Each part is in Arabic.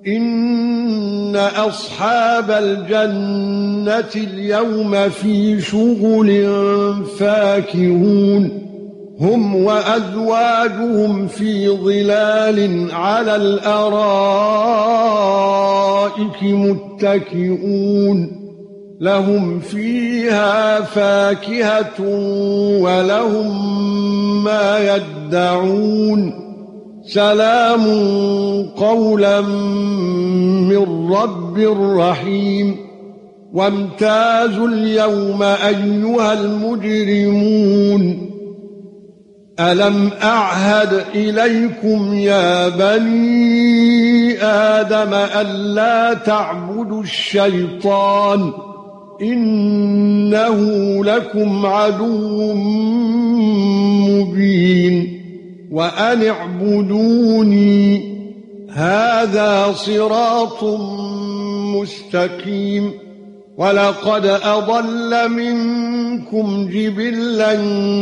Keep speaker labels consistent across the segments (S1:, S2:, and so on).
S1: إن أصحاب الجنة اليوم في شغل فاكهون هم وأزواجهم في ظلال على الأرائك متكئون لهم فيها فاكهة ولهم ما يدعون سلام قولا من رب رحيم وامتازوا اليوم أيها المجرمون ألم أعهد إليكم يا بني آدم ألا تعبدوا الشيطان إنه لكم عدو مبين وأن اعبدوني هذا صراط مستقيم ولقد أضل منكم جبلا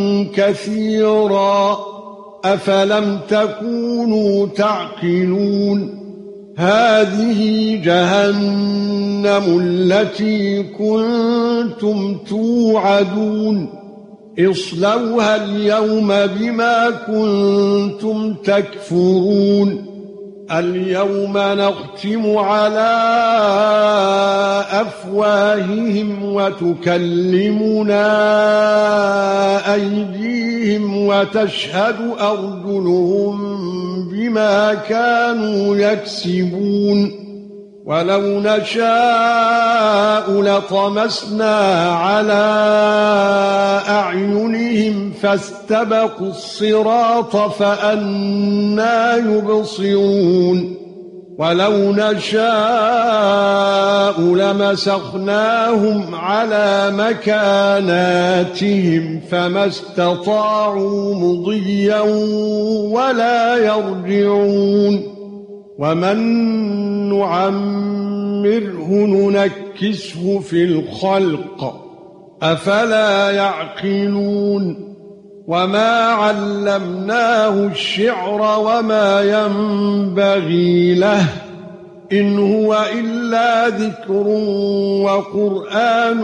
S1: كثيرا أفلم تكونوا تعقلون هذه جهنم التي كنتم توعدون اصلوها اليوم بما كنتم تكفرون اليوم نختم على أفواههم وتكلمنا أيديهم وتشهد أرجلهم بما كانوا يكسبون ولو نشاء لطمسنا على أعينهم فاستبقوا الصراط فأنى يبصرون ولو نشاء لمسخناهم على مكاناتهم فما استطاعوا مضيا ولا يرجعون ومن نعمره ننكسه في الخلق أفلا يعقلون وما علمناه الشعر وما ينبغي له إن هو إلا ذكر وقرآن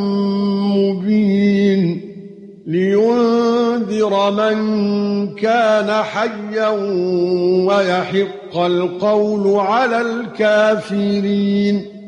S1: مبين لينذر من كان حيا ويحق القول على الكافرين